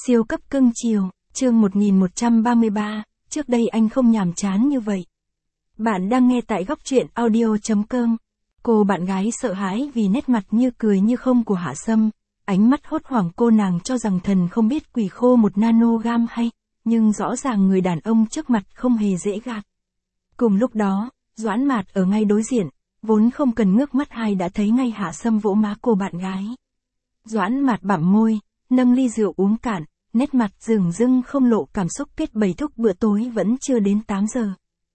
Siêu cấp cưng chiều, chương 1133, trước đây anh không nhàm chán như vậy. Bạn đang nghe tại góc truyện audio.com. Cô bạn gái sợ hãi vì nét mặt như cười như không của Hạ Sâm, ánh mắt hốt hoảng cô nàng cho rằng thần không biết quỷ khô một nanogam hay, nhưng rõ ràng người đàn ông trước mặt không hề dễ gạt. Cùng lúc đó, Doãn Mạt ở ngay đối diện, vốn không cần ngước mắt hay đã thấy ngay Hạ Sâm vỗ má cô bạn gái. Doãn Mạt bặm môi, nâng ly rượu uống cạn, nét mặt dửng dưng không lộ cảm xúc kết bày thúc bữa tối vẫn chưa đến 8 giờ.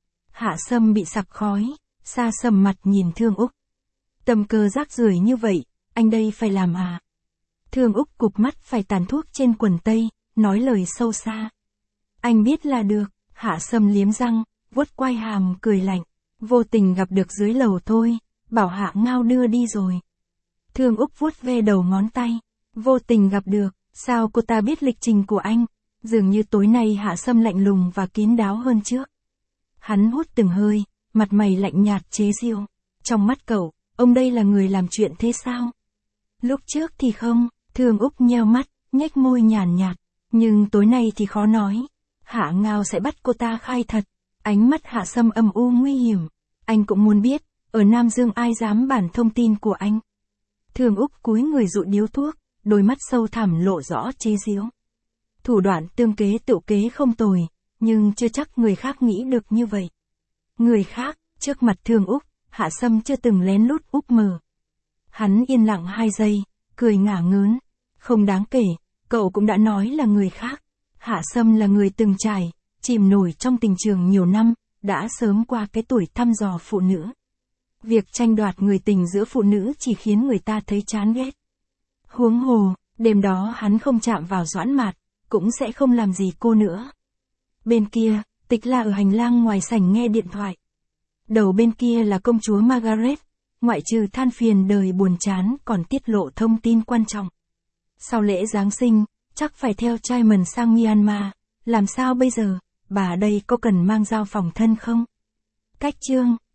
Hạ Sâm bị sặc khói, xa sầm mặt nhìn Thương Úc. Tầm cơ rác rưởi như vậy, anh đây phải làm à? Thương Úc cụp mắt phải tàn thuốc trên quần tây, nói lời sâu xa. Anh biết là được, Hạ Sâm liếm răng, vuốt quai hàm cười lạnh. Vô tình gặp được dưới lầu thôi, bảo Hạ Ngao đưa đi rồi. Thương Úc vuốt ve đầu ngón tay. Vô tình gặp được, sao cô ta biết lịch trình của anh? Dường như tối nay Hạ Sâm lạnh lùng và kín đáo hơn trước. Hắn hút từng hơi, mặt mày lạnh nhạt chế giễu. Trong mắt cậu, ông đây là người làm chuyện thế sao? Lúc trước thì không, Thương Úc nheo mắt, nhếch môi nhàn nhạt. Nhưng tối nay thì khó nói. Hạ Ngao sẽ bắt cô ta khai thật. Ánh mắt Hạ Sâm âm u nguy hiểm. Anh cũng muốn biết, ở Nam Dương ai dám bản thông tin của anh? Thương Úc cúi người dụi điếu thuốc, đôi mắt sâu thẳm lộ rõ chế giễu. Thủ đoạn tương kế tự kế không tồi, nhưng chưa chắc người khác nghĩ được như vậy. Người khác, trước mặt Thương Úc, Hạ Sâm chưa từng lén lút úp mờ. Hắn yên lặng 2 giây, cười ngả ngớn. Không đáng kể, cậu cũng đã nói là người khác. Hạ Sâm là người từng trải, chìm nổi trong tình trường nhiều năm, đã sớm qua cái tuổi thăm dò phụ nữ. Việc tranh đoạt người tình giữa phụ nữ chỉ khiến người ta thấy chán ghét. Huống hồ, đêm đó hắn không chạm vào Doãn Mạt, cũng sẽ không làm gì cô nữa. Bên kia, Tịch La ở hành lang ngoài sảnh nghe điện thoại. Đầu bên kia là công chúa Margaret, ngoại trừ than phiền đời buồn chán còn tiết lộ thông tin quan trọng. Sau lễ Giáng sinh, chắc phải theo Chairman sang Myanmar, làm sao bây giờ, bà đây có cần mang dao phòng thân không? Cách chương,